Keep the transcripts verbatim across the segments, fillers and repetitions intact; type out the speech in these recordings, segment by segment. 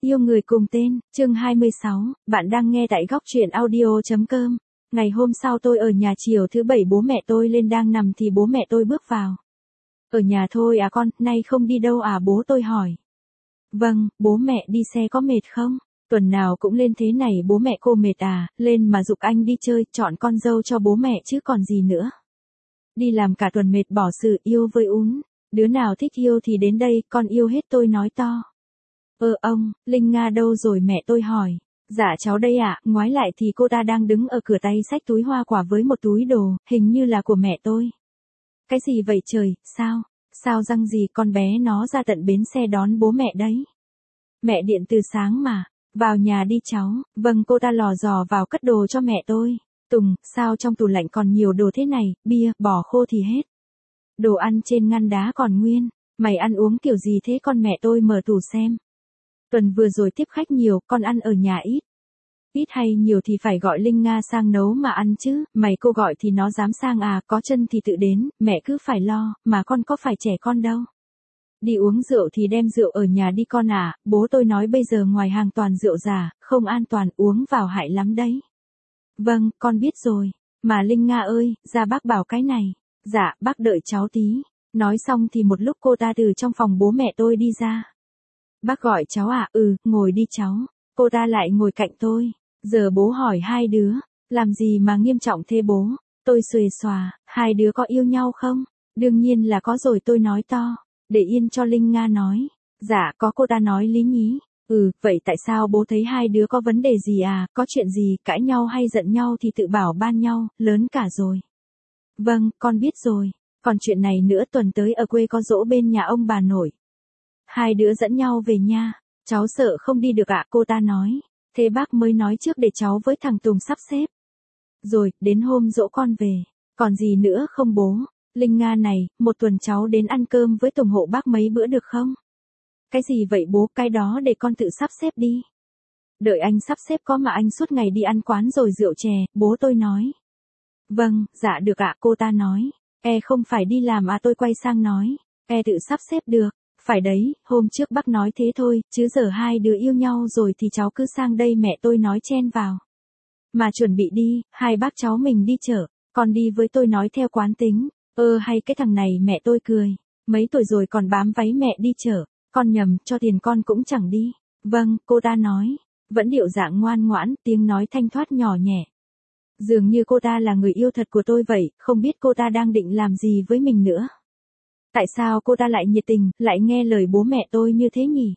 Yêu người cùng tên, chương hai mươi sáu, bạn đang nghe tại góc truyện audio.com. Ngày hôm sau tôi ở nhà chiều thứ bảy bố mẹ tôi lên đang nằm thì bố mẹ tôi bước vào. Ở nhà thôi à con, nay không đi đâu à bố tôi hỏi. Vâng, bố mẹ đi xe có mệt không? Tuần nào cũng lên thế này bố mẹ cô mệt à, lên mà giục anh đi chơi, chọn con dâu cho bố mẹ chứ còn gì nữa. Đi làm cả tuần mệt bỏ sự yêu với ún, đứa nào thích yêu thì đến đây, con yêu hết tôi nói to. Ơ ông, Linh Nga đâu rồi mẹ tôi hỏi. Dạ cháu đây ạ, à, ngoái lại thì cô ta đang đứng ở cửa tay xách túi hoa quả với một túi đồ, hình như là của mẹ tôi. Cái gì vậy trời, sao, sao răng gì con bé nó ra tận bến xe đón bố mẹ đấy. Mẹ điện từ sáng mà, vào nhà đi cháu, vâng cô ta lò dò vào cất đồ cho mẹ tôi. Tùng, sao trong tủ lạnh còn nhiều đồ thế này, bia, bò khô thì hết. Đồ ăn trên ngăn đá còn nguyên, mày ăn uống kiểu gì thế con mẹ tôi mở tủ xem. Tuần vừa rồi tiếp khách nhiều, con ăn ở nhà ít. Ít hay nhiều thì phải gọi Linh Nga sang nấu mà ăn chứ, mày cô gọi thì nó dám sang à, có chân thì tự đến, mẹ cứ phải lo, mà con có phải trẻ con đâu. Đi uống rượu thì đem rượu ở nhà đi con à, bố tôi nói bây giờ ngoài hàng toàn rượu giả, không an toàn uống vào hại lắm đấy. Vâng, con biết rồi, mà Linh Nga ơi, ra bác bảo cái này. Dạ, bác đợi cháu tí. Nói xong thì một lúc cô ta từ trong phòng bố mẹ tôi đi ra. Bác gọi cháu à, ừ, ngồi đi cháu. Cô ta lại ngồi cạnh tôi. Giờ bố hỏi hai đứa, làm gì mà nghiêm trọng thế bố? Tôi xuề xòa, hai đứa có yêu nhau không? Đương nhiên là có rồi tôi nói to, để yên cho Linh Nga nói. Dạ, có cô ta nói lý nhí. Ừ, vậy tại sao bố thấy hai đứa có vấn đề gì à, có chuyện gì, cãi nhau hay giận nhau thì tự bảo ban nhau, lớn cả rồi. Vâng, con biết rồi, còn chuyện này nữa tuần tới ở quê có giỗ bên nhà ông bà nội. Hai đứa dẫn nhau về nha, cháu sợ không đi được ạ, à, cô ta nói. Thế bác mới nói trước để cháu với thằng Tùng sắp xếp. Rồi, đến hôm giỗ con về, còn gì nữa không bố? Linh Nga này, một tuần cháu đến ăn cơm với Tùng hộ bác mấy bữa được không? Cái gì vậy bố, cái đó để con tự sắp xếp đi. Đợi anh sắp xếp có mà anh suốt ngày đi ăn quán rồi rượu chè, bố tôi nói. Vâng, dạ được ạ, à, cô ta nói. E không phải đi làm à, tôi quay sang nói. E tự sắp xếp được, phải đấy, hôm trước bác nói thế thôi, chứ giờ hai đứa yêu nhau rồi thì cháu cứ sang đây mẹ tôi nói chen vào. Mà chuẩn bị đi, hai bác cháu mình đi chợ, con đi với tôi nói theo quán tính. Ơ hay cái thằng này mẹ tôi cười. Mấy tuổi rồi còn bám váy mẹ đi chợ. Con nhầm, cho tiền con cũng chẳng đi. Vâng, cô ta nói. Vẫn điệu dạng ngoan ngoãn, tiếng nói thanh thoát nhỏ nhẹ. Dường như cô ta là người yêu thật của tôi vậy, không biết cô ta đang định làm gì với mình nữa. Tại sao cô ta lại nhiệt tình, lại nghe lời bố mẹ tôi như thế nhỉ?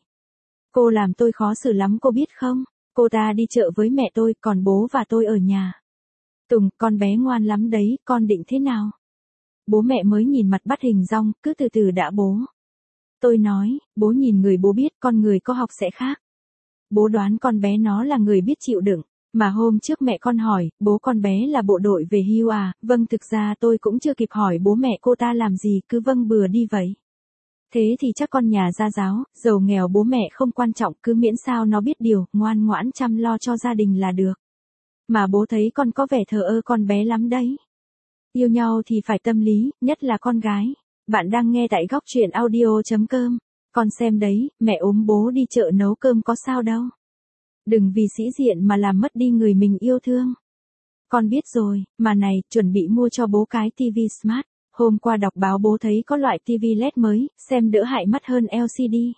Cô làm tôi khó xử lắm cô biết không? Cô ta đi chợ với mẹ tôi, còn bố và tôi ở nhà. Tùng, con bé ngoan lắm đấy, con định thế nào? Bố mẹ mới nhìn mặt bắt hình dong, cứ từ từ đã bố. Tôi nói, bố nhìn người bố biết, con người có học sẽ khác. Bố đoán con bé nó là người biết chịu đựng. Mà hôm trước mẹ con hỏi, bố con bé là bộ đội về hưu à, vâng thực ra tôi cũng chưa kịp hỏi bố mẹ cô ta làm gì, cứ vâng bừa đi vậy. Thế thì chắc con nhà gia giáo, giàu nghèo bố mẹ không quan trọng, cứ miễn sao nó biết điều, ngoan ngoãn chăm lo cho gia đình là được. Mà bố thấy con có vẻ thờ ơ con bé lắm đấy. Yêu nhau thì phải tâm lý, nhất là con gái. Bạn đang nghe tại góc truyện audio.com. Con xem đấy, mẹ ốm bố đi chợ nấu cơm có sao đâu. Đừng vì sĩ diện mà làm mất đi người mình yêu thương. Con biết rồi, mà này, chuẩn bị mua cho bố cái tivi Smart. Hôm qua đọc báo bố thấy có loại tivi led mới, xem đỡ hại mắt hơn lờ xê đê.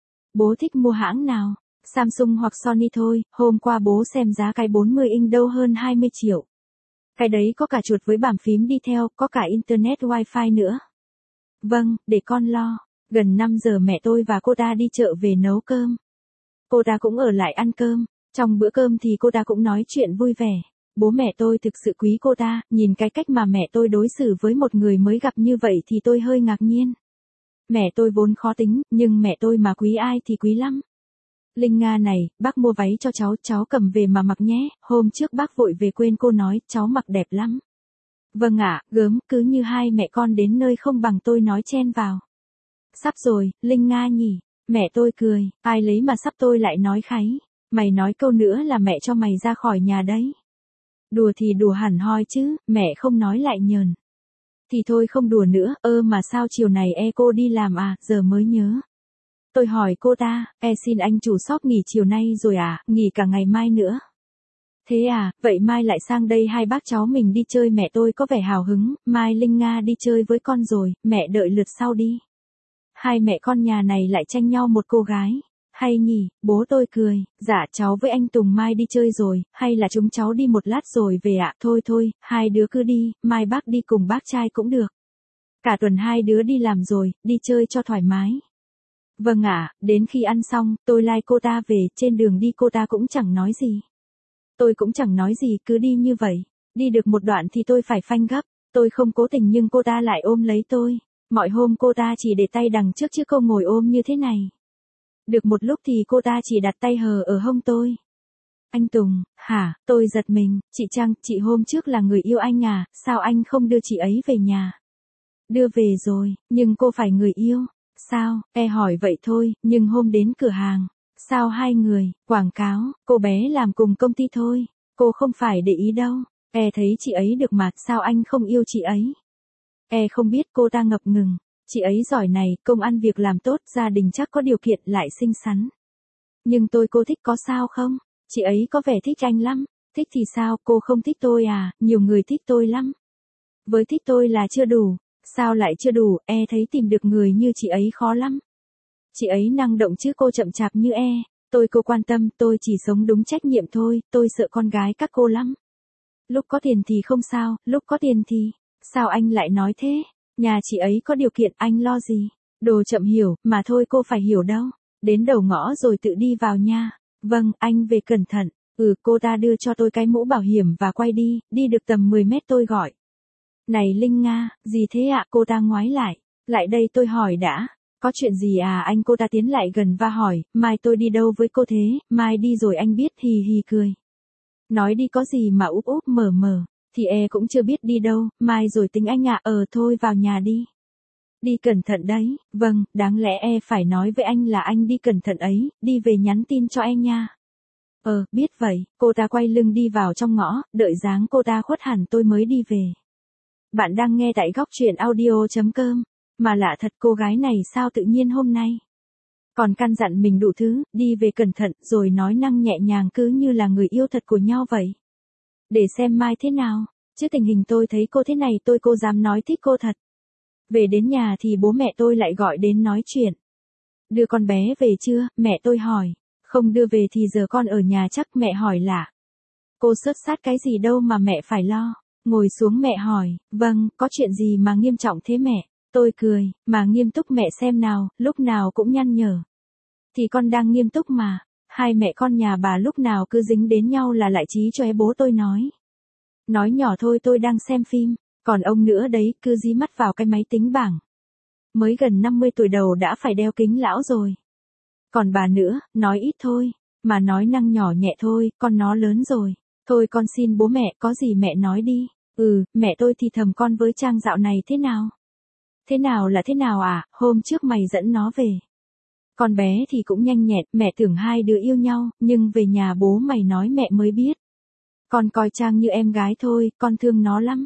Bố thích mua hãng nào? Samsung hoặc Sony thôi, hôm qua bố xem giá cái bốn mươi inch đâu hơn hai mươi triệu. Cái đấy có cả chuột với bàn phím đi theo, có cả internet wifi nữa. Vâng, để con lo. Gần năm giờ mẹ tôi và cô ta đi chợ về nấu cơm. Cô ta cũng ở lại ăn cơm. Trong bữa cơm thì cô ta cũng nói chuyện vui vẻ. Bố mẹ tôi thực sự quý cô ta, nhìn cái cách mà mẹ tôi đối xử với một người mới gặp như vậy thì tôi hơi ngạc nhiên. Mẹ tôi vốn khó tính, nhưng mẹ tôi mà quý ai thì quý lắm. Linh Nga này, bác mua váy cho cháu, cháu cầm về mà mặc nhé, hôm trước bác vội về quên cô nói, cháu mặc đẹp lắm. Vâng ạ, gớm, cứ như hai mẹ con đến nơi không bằng tôi nói chen vào. Sắp rồi, Linh Nga nhỉ, mẹ tôi cười, ai lấy mà sắp tôi lại nói kháy, mày nói câu nữa là mẹ cho mày ra khỏi nhà đấy. Đùa thì đùa hẳn hoi chứ, mẹ không nói lại nhờn. Thì thôi không đùa nữa, ơ mà sao chiều này e cô đi làm à, giờ mới nhớ. Tôi hỏi cô ta, e xin anh chủ shop nghỉ chiều nay rồi à, nghỉ cả ngày mai nữa. Thế à, vậy mai lại sang đây hai bác cháu mình đi chơi, mẹ tôi có vẻ hào hứng, mai Linh Nga đi chơi với con rồi, mẹ đợi lượt sau đi. Hai mẹ con nhà này lại tranh nhau một cô gái. Hay nhỉ, bố tôi cười, dạ cháu với anh Tùng mai đi chơi rồi, hay là chúng cháu đi một lát rồi về ạ, thôi thôi, hai đứa cứ đi, mai bác đi cùng bác trai cũng được. Cả tuần hai đứa đi làm rồi, đi chơi cho thoải mái. Vâng ạ, đến khi ăn xong, tôi lai cô ta về, trên đường đi cô ta cũng chẳng nói gì. Tôi cũng chẳng nói gì, cứ đi như vậy. Đi được một đoạn thì tôi phải phanh gấp, tôi không cố tình nhưng cô ta lại ôm lấy tôi. Mọi hôm cô ta chỉ để tay đằng trước chứ không ngồi ôm như thế này. Được một lúc thì cô ta chỉ đặt tay hờ ở hông tôi. Anh Tùng, hả, tôi giật mình, chị Trăng, chị hôm trước là người yêu anh à, sao anh không đưa chị ấy về nhà? Đưa về rồi, nhưng cô phải người yêu. Sao, e hỏi vậy thôi, nhưng hôm đến cửa hàng. Sao hai người, quảng cáo, cô bé làm cùng công ty thôi. Cô không phải để ý đâu. E thấy chị ấy được mà, sao anh không yêu chị ấy? E không biết, cô ta ngập ngừng. Chị ấy giỏi này, công ăn việc làm tốt, gia đình chắc có điều kiện, lại xinh xắn. Nhưng tôi cô thích có sao không? Chị ấy có vẻ thích anh lắm. Thích thì sao, cô không thích tôi à, nhiều người thích tôi lắm. Với thích tôi là chưa đủ. Sao lại chưa đủ, e thấy tìm được người như chị ấy khó lắm. Chị ấy năng động chứ cô chậm chạp như e. Tôi cô quan tâm, tôi chỉ sống đúng trách nhiệm thôi, tôi sợ con gái các cô lắm. Lúc có tiền thì không sao, lúc có tiền thì... Sao anh lại nói thế? Nhà chị ấy có điều kiện, anh lo gì? Đồ chậm hiểu, mà thôi cô phải hiểu đâu. Đến đầu ngõ rồi tự đi vào nha. Vâng, anh về cẩn thận. Ừ, cô ta đưa cho tôi cái mũ bảo hiểm và quay đi, đi được tầm mười mét tôi gọi. Này Linh Nga, gì thế ạ? Cô ta ngoái lại. Lại đây tôi hỏi đã. Có chuyện gì à anh? Cô ta tiến lại gần và hỏi, mai tôi đi đâu với cô thế? Mai đi rồi anh biết, hì hì cười. Nói đi có gì mà úp úp mở mở. Thì e cũng chưa biết đi đâu, mai rồi tính anh ạ. Ờ thôi vào nhà đi. Đi cẩn thận đấy. Vâng, đáng lẽ e phải nói với anh là anh đi cẩn thận ấy, đi về nhắn tin cho em nha. Ờ, biết vậy. Cô ta quay lưng đi vào trong ngõ, đợi dáng cô ta khuất hẳn tôi mới đi về. Bạn đang nghe tại góc truyện audio.com. Mà lạ thật, cô gái này sao tự nhiên hôm nay còn căn dặn mình đủ thứ, đi về cẩn thận, rồi nói năng nhẹ nhàng cứ như là người yêu thật của nhau vậy. Để xem mai thế nào, chứ tình hình tôi thấy cô thế này tôi cô dám nói thích cô thật. Về đến nhà thì bố mẹ tôi lại gọi đến nói chuyện. Đưa con bé về chưa, mẹ tôi hỏi. Không đưa về thì giờ con ở nhà chắc, mẹ hỏi lạ. Cô sớt sát cái gì đâu mà mẹ phải lo. Ngồi xuống mẹ hỏi, vâng, có chuyện gì mà nghiêm trọng thế mẹ? Tôi cười, mà nghiêm túc mẹ xem nào, lúc nào cũng nhăn nhở. Thì con đang nghiêm túc mà, hai mẹ con nhà bà lúc nào cứ dính đến nhau là lại chí cho é bố tôi nói. Nói nhỏ thôi, tôi đang xem phim, còn ông nữa đấy, cứ dí mắt vào cái máy tính bảng. Mới gần năm mươi tuổi đầu đã phải đeo kính lão rồi. Còn bà nữa, nói ít thôi, mà nói năng nhỏ nhẹ thôi, con nó lớn rồi. Thôi con xin bố mẹ, có gì mẹ nói đi. Ừ, mẹ tôi thì thầm con với Trang dạo này thế nào? Thế nào là thế nào à, hôm trước mày dẫn nó về. Con bé thì cũng nhanh nhẹn, mẹ tưởng hai đứa yêu nhau, nhưng về nhà bố mày nói mẹ mới biết. Con coi Trang như em gái thôi, con thương nó lắm.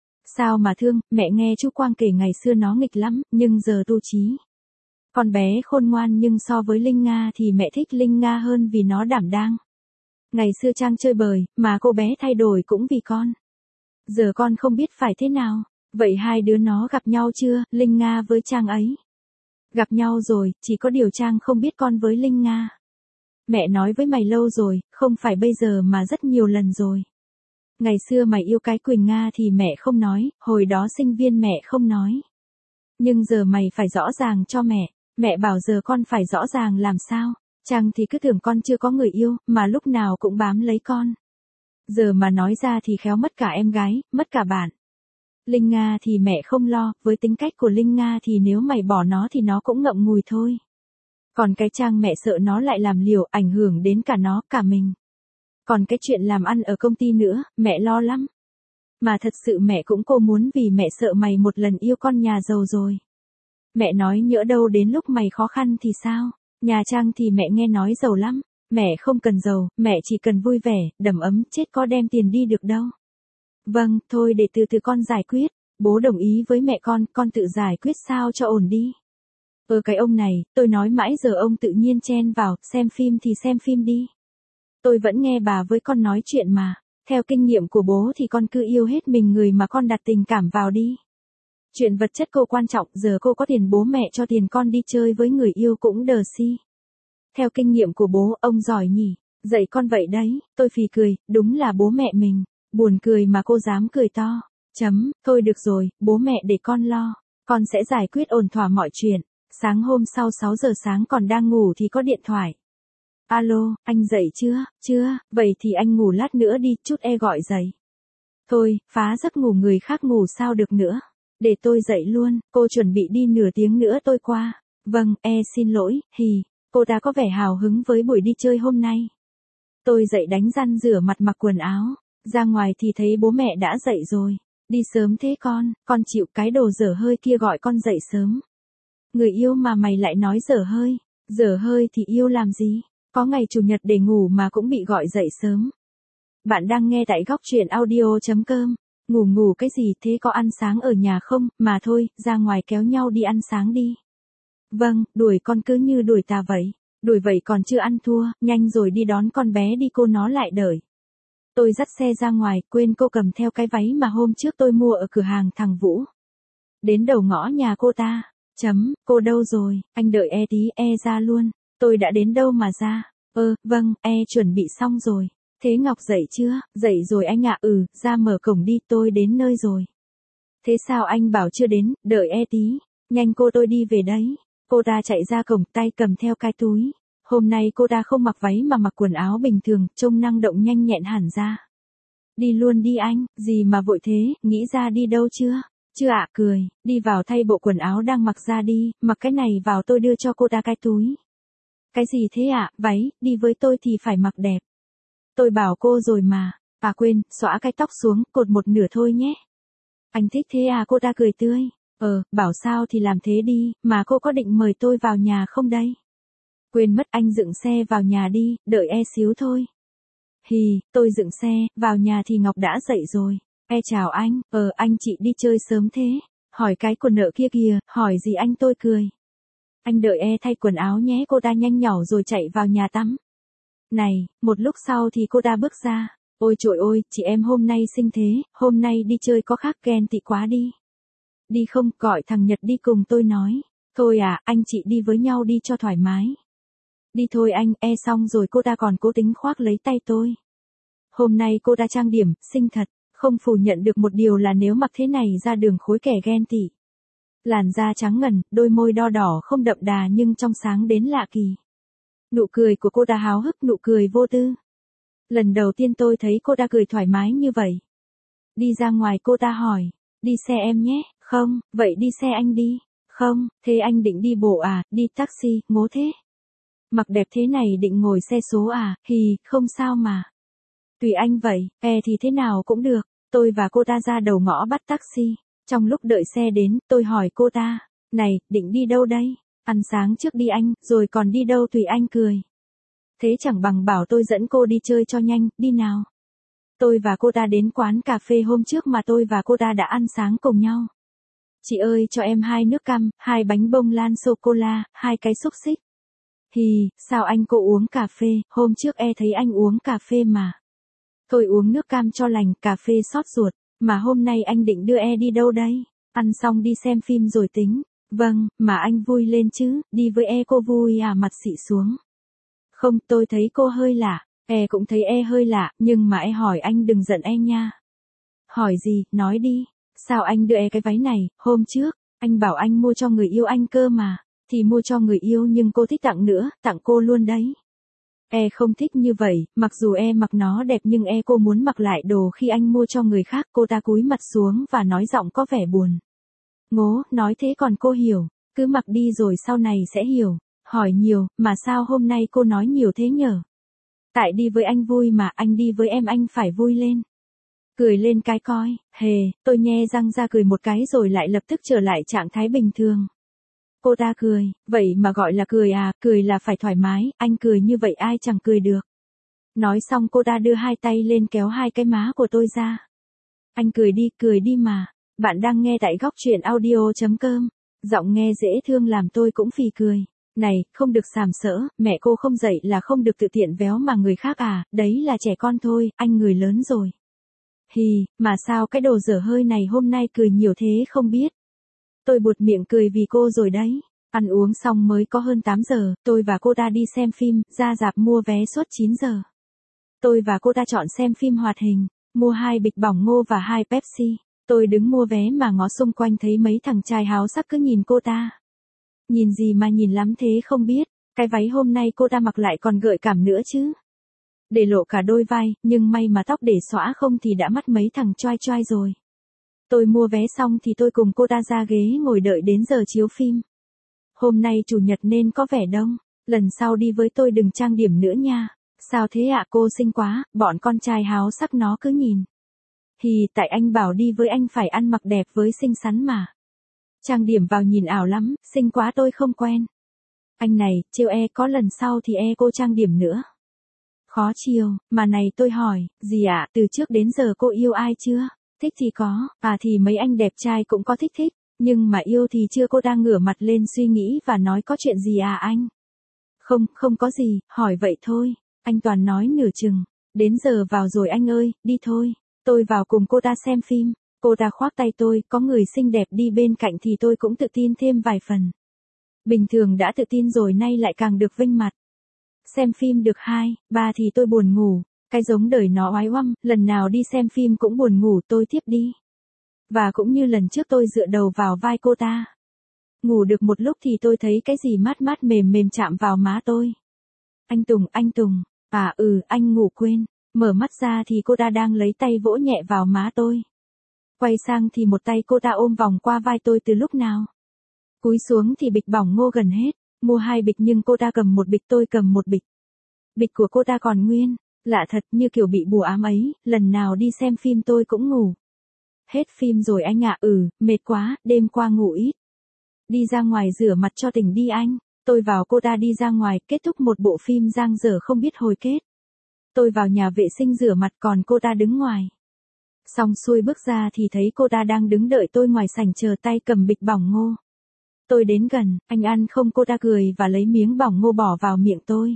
Sao mà thương, mẹ nghe chú Quang kể ngày xưa nó nghịch lắm, nhưng giờ tu chí. Con bé khôn ngoan nhưng so với Linh Nga thì mẹ thích Linh Nga hơn vì nó đảm đang. Ngày xưa Trang chơi bời, mà cô bé thay đổi cũng vì con. Giờ con không biết phải thế nào. Vậy hai đứa nó gặp nhau chưa, Linh Nga với Trang ấy? Gặp nhau rồi, chỉ có điều Trang không biết con với Linh Nga. Mẹ nói với mày lâu rồi, không phải bây giờ mà rất nhiều lần rồi. Ngày xưa mày yêu cái Quỳnh Nga thì mẹ không nói, hồi đó sinh viên mẹ không nói. Nhưng giờ mày phải rõ ràng cho mẹ, mẹ bảo giờ con phải rõ ràng làm sao, Trang thì cứ tưởng con chưa có người yêu, mà lúc nào cũng bám lấy con. Giờ mà nói ra thì khéo mất cả em gái, mất cả bạn. Linh Nga thì mẹ không lo, với tính cách của Linh Nga thì nếu mày bỏ nó thì nó cũng ngậm ngùi thôi. Còn cái Trang mẹ sợ nó lại làm liều, ảnh hưởng đến cả nó, cả mình. Còn cái chuyện làm ăn ở công ty nữa, mẹ lo lắm. Mà thật sự mẹ cũng cô muốn vì mẹ sợ mày một lần yêu con nhà giàu rồi. Mẹ nói nhỡ đâu đến lúc mày khó khăn thì sao? Nhà Trang thì mẹ nghe nói giàu lắm. Mẹ không cần giàu, mẹ chỉ cần vui vẻ, đầm ấm, chết có đem tiền đi được đâu. Vâng, thôi để từ từ con giải quyết. Bố đồng ý với mẹ con, con tự giải quyết sao cho ổn đi. Ờ cái ông này, tôi nói mãi giờ ông tự nhiên chen vào, xem phim thì xem phim đi. Tôi vẫn nghe bà với con nói chuyện mà. Theo kinh nghiệm của bố thì con cứ yêu hết mình người mà con đặt tình cảm vào đi. Chuyện vật chất cô quan trọng, giờ cô có tiền bố mẹ cho tiền con đi chơi với người yêu cũng đờ si. Theo kinh nghiệm của bố, ông giỏi nhỉ, dạy con vậy đấy, tôi phì cười, đúng là bố mẹ mình, buồn cười mà cô dám cười to. Chấm, thôi được rồi, bố mẹ để con lo, con sẽ giải quyết ổn thỏa mọi chuyện. Sáng hôm sau sáu giờ sáng còn đang ngủ thì có điện thoại. Alo, anh dậy chưa? Chưa, vậy thì anh ngủ lát nữa đi, chút e gọi dậy. Thôi, phá giấc ngủ người khác ngủ sao được nữa. Để tôi dậy luôn, cô chuẩn bị đi nửa tiếng nữa tôi qua. Vâng, e xin lỗi, hì. Cô ta có vẻ hào hứng với buổi đi chơi hôm nay. Tôi dậy đánh răng rửa mặt mặc quần áo. Ra ngoài thì thấy bố mẹ đã dậy rồi. Đi sớm thế con, con chịu cái đồ dở hơi kia gọi con dậy sớm. Người yêu mà mày lại nói dở hơi. Dở hơi thì yêu làm gì? Có ngày chủ nhật để ngủ mà cũng bị gọi dậy sớm. Bạn đang nghe tại góc truyện audio.com. Ngủ ngủ cái gì thế, có ăn sáng ở nhà không, mà thôi, ra ngoài kéo nhau đi ăn sáng đi. Vâng, đuổi con cứ như đuổi tà vậy. Đuổi vậy còn chưa ăn thua, nhanh rồi đi đón con bé đi, cô nó lại đợi. Tôi dắt xe ra ngoài, quên cô cầm theo cái váy mà hôm trước tôi mua ở cửa hàng thằng Vũ. Đến đầu ngõ nhà cô ta. Chấm, cô đâu rồi, anh đợi e tí, e ra luôn. Tôi đã đến đâu mà ra. Ơ, vâng, e chuẩn bị xong rồi. Thế Ngọc dậy chưa? Dậy rồi anh ạ. Ừ, ra mở cổng đi, tôi đến nơi rồi. Thế sao anh bảo chưa đến, đợi e tí. Nhanh cô, tôi đi về đấy. Cô ta chạy ra cổng, tay cầm theo cái túi. Hôm nay cô ta không mặc váy mà mặc quần áo bình thường, trông năng động nhanh nhẹn hẳn ra. Đi luôn đi anh, gì mà vội thế, nghĩ ra đi đâu chưa? Chưa ạ, cười, đi vào thay bộ quần áo đang mặc ra đi, mặc cái này vào tôi đưa cho cô ta cái túi. Cái gì thế ạ, váy, đi với tôi thì phải mặc đẹp. Tôi bảo cô rồi mà, à quên, xõa cái tóc xuống, cột một nửa thôi nhé. Anh thích thế à, cô ta cười tươi. Ờ, bảo sao thì làm thế đi, mà cô có định mời tôi vào nhà không đây? Quên mất, anh dựng xe vào nhà đi, đợi e xíu thôi. Hì, tôi dựng xe, vào nhà thì Ngọc đã dậy rồi. E chào anh, ờ anh chị đi chơi sớm thế. Hỏi cái quần nợ kia kìa, hỏi gì anh, tôi cười. Anh đợi e thay quần áo nhé, cô ta nhanh nhỏ rồi chạy vào nhà tắm. Này, một lúc sau thì cô ta bước ra. Ôi trời ơi, chị em hôm nay xinh thế, hôm nay đi chơi có khác, ghen tị quá đi. Đi không, gọi thằng Nhật đi cùng tôi nói. Thôi à, anh chị đi với nhau đi cho thoải mái. Đi thôi anh, e xong rồi cô ta còn cố tính khoác lấy tay tôi. Hôm nay cô ta trang điểm, xinh thật, không phủ nhận được một điều là nếu mặc thế này ra đường khối kẻ ghen tị. Làn da trắng ngần, đôi môi đo đỏ không đậm đà nhưng trong sáng đến lạ kỳ. Nụ cười của cô ta háo hức, nụ cười vô tư. Lần đầu tiên tôi thấy cô ta cười thoải mái như vậy. Đi ra ngoài cô ta hỏi, đi xe em nhé, không, vậy đi xe anh đi, không, thế anh định đi bộ à, đi taxi, ngố thế. Mặc đẹp thế này định ngồi xe số à, hì, không sao mà. Tùy anh vậy, e thì thế nào cũng được, tôi và cô ta ra đầu ngõ bắt taxi. Trong lúc đợi xe đến, tôi hỏi cô ta, này, định đi đâu đây? Ăn sáng trước đi anh, rồi còn đi đâu tùy anh, cười. Thế chẳng bằng bảo tôi dẫn cô đi chơi cho nhanh, đi nào. Tôi và cô ta đến quán cà phê hôm trước mà tôi và cô ta đã ăn sáng cùng nhau. Chị ơi, cho em hai nước cam, hai bánh bông lan sô-cô-la, hai cái xúc xích. Hì, sao anh cô uống cà phê, hôm trước e thấy anh uống cà phê mà. Thôi uống nước cam cho lành, cà phê xót ruột, mà hôm nay anh định đưa e đi đâu đây? Ăn xong đi xem phim rồi tính. Vâng, mà anh vui lên chứ, đi với e cô vui à, mặt xị xuống. Không, tôi thấy cô hơi lạ, e cũng thấy e hơi lạ, nhưng mà e hỏi anh đừng giận e nha. Hỏi gì, nói đi, sao anh đưa e cái váy này, hôm trước, anh bảo anh mua cho người yêu anh cơ mà, thì mua cho người yêu nhưng cô thích tặng nữa, tặng cô luôn đấy. E không thích như vậy, mặc dù e mặc nó đẹp nhưng e cô muốn mặc lại đồ khi anh mua cho người khác, cô ta cúi mặt xuống và nói giọng có vẻ buồn. Ngố, nói thế còn cô hiểu, cứ mặc đi rồi sau này sẽ hiểu. Hỏi nhiều, mà sao hôm nay cô nói nhiều thế nhở? Tại đi với anh vui mà, anh đi với em anh phải vui lên. Cười lên cái coi, hề, tôi nhe răng ra cười một cái rồi lại lập tức trở lại trạng thái bình thường. Cô ta cười, vậy mà gọi là cười à, cười là phải thoải mái, anh cười như vậy ai chẳng cười được. Nói xong cô ta đưa hai tay lên kéo hai cái má của tôi ra. Anh cười đi, cười đi mà. Bạn đang nghe tại góc truyện audio.com. Giọng nghe dễ thương làm tôi cũng phì cười. Này, không được sàm sỡ, mẹ cô không dạy là không được tự tiện véo mà người khác à, đấy là trẻ con thôi, anh người lớn rồi. Hì, mà sao cái đồ dở hơi này hôm nay cười nhiều thế không biết. Tôi buột miệng cười vì cô rồi đấy. Ăn uống xong mới có hơn tám giờ, tôi và cô ta đi xem phim, ra rạp mua vé suốt chín giờ. Tôi và cô ta chọn xem phim hoạt hình, mua hai bịch bỏng ngô và hai Pepsi. Tôi đứng mua vé mà ngó xung quanh thấy mấy thằng trai háo sắc cứ nhìn cô ta. Nhìn gì mà nhìn lắm thế không biết, cái váy hôm nay cô ta mặc lại còn gợi cảm nữa chứ. Để lộ cả đôi vai, nhưng may mà tóc để xõa không thì đã mắt mấy thằng choai choai rồi. Tôi mua vé xong thì tôi cùng cô ta ra ghế ngồi đợi đến giờ chiếu phim. Hôm nay chủ nhật nên có vẻ đông, lần sau đi với tôi đừng trang điểm nữa nha. Sao thế ạ, cô xinh quá, bọn con trai háo sắc nó cứ nhìn. Thì tại anh bảo đi với anh phải ăn mặc đẹp với xinh xắn mà. Trang điểm vào nhìn ảo lắm, xinh quá tôi không quen. Anh này, trêu e có lần sau thì e cô trang điểm nữa. Khó chiều, mà này tôi hỏi, gì ạ, từ trước đến giờ cô yêu ai chưa? Thích thì có, à thì mấy anh đẹp trai cũng có thích thích, nhưng mà yêu thì chưa. Cô đang ngửa mặt lên suy nghĩ và nói có chuyện gì à anh? Không, không có gì, hỏi vậy thôi, anh toàn nói nửa chừng, đến giờ vào rồi anh ơi, đi thôi. Tôi vào cùng cô ta xem phim, cô ta khoác tay tôi, có người xinh đẹp đi bên cạnh thì tôi cũng tự tin thêm vài phần. Bình thường đã tự tin rồi nay lại càng được vinh mặt. Xem phim được hai, ba thì tôi buồn ngủ, cái giống đời nó oái oăm, lần nào đi xem phim cũng buồn ngủ tôi tiếp đi. Và cũng như lần trước tôi dựa đầu vào vai cô ta. Ngủ được một lúc thì tôi thấy cái gì mát mát mềm mềm chạm vào má tôi. Anh Tùng, anh Tùng, à ừ, anh ngủ quên, mở mắt ra thì cô ta đang lấy tay vỗ nhẹ vào má tôi. Quay sang thì một tay cô ta ôm vòng qua vai tôi từ lúc nào. Cúi xuống thì bịch bỏng ngô gần hết, mua hai bịch nhưng cô ta cầm một bịch tôi cầm một bịch. Bịch của cô ta còn nguyên, lạ thật như kiểu bị bùa ám ấy, lần nào đi xem phim tôi cũng ngủ. Hết phim rồi anh ạ, ừ, mệt quá, đêm qua ngủ ít. Đi ra ngoài rửa mặt cho tỉnh đi anh, tôi vào cô ta đi ra ngoài, kết thúc một bộ phim dang dở không biết hồi kết. Tôi vào nhà vệ sinh rửa mặt còn cô ta đứng ngoài. Xong xuôi bước ra thì thấy cô ta đang đứng đợi tôi ngoài sảnh chờ tay cầm bịch bỏng ngô. Tôi đến gần, anh ăn không? Cô ta cười và lấy miếng bỏng ngô bỏ vào miệng tôi.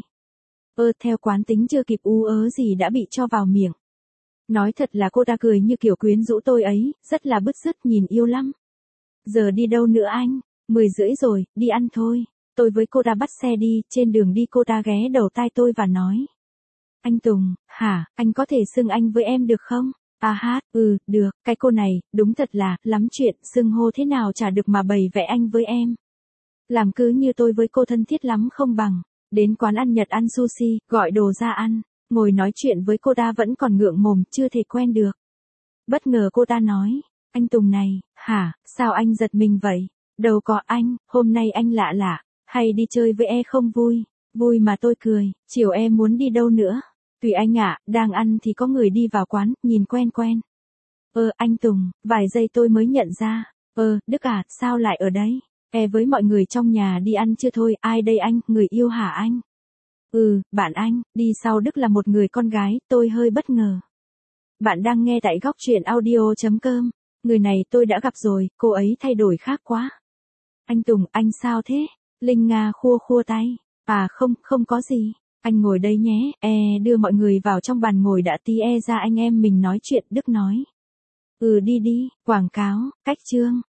Ơ, theo quán tính chưa kịp ú ớ gì đã bị cho vào miệng. Nói thật là cô ta cười như kiểu quyến rũ tôi ấy, rất là bứt rứt nhìn yêu lắm. Giờ đi đâu nữa anh? Mười rưỡi rồi, đi ăn thôi. Tôi với cô ta bắt xe đi, trên đường đi cô ta ghé đầu tai tôi và nói. Anh Tùng, hả, anh có thể xưng anh với em được không? À hát, ừ, được, cái cô này, đúng thật là, lắm chuyện, xưng hô thế nào chả được mà bày vẽ anh với em. Làm cứ như tôi với cô thân thiết lắm không bằng. Đến quán ăn Nhật ăn sushi, gọi đồ ra ăn, ngồi nói chuyện với cô ta vẫn còn ngượng mồm, chưa thể quen được. Bất ngờ cô ta nói, anh Tùng này, hả, sao anh giật mình vậy? Đâu có anh, hôm nay anh lạ lạ, hay đi chơi với e không vui? Vui mà tôi cười, chiều em muốn đi đâu nữa? Tùy anh ạ, đang ăn thì có người đi vào quán, nhìn quen quen. Ơ, anh Tùng, vài giây tôi mới nhận ra. Ơ, Đức à, sao lại ở đây? E với mọi người trong nhà đi ăn chưa thôi, ai đây anh, người yêu hả anh? Ừ, bạn anh, đi sau Đức là một người con gái, tôi hơi bất ngờ. Bạn đang nghe tại góc truyện audio.com, người này tôi đã gặp rồi, cô ấy thay đổi khác quá. Anh Tùng, anh sao thế? Linh Nga khua khua tay. À không, không có gì. Anh ngồi đây nhé, e, đưa mọi người vào trong bàn ngồi đã tí e ra anh em mình nói chuyện, Đức nói. Ừ đi đi, quảng cáo, cách chương.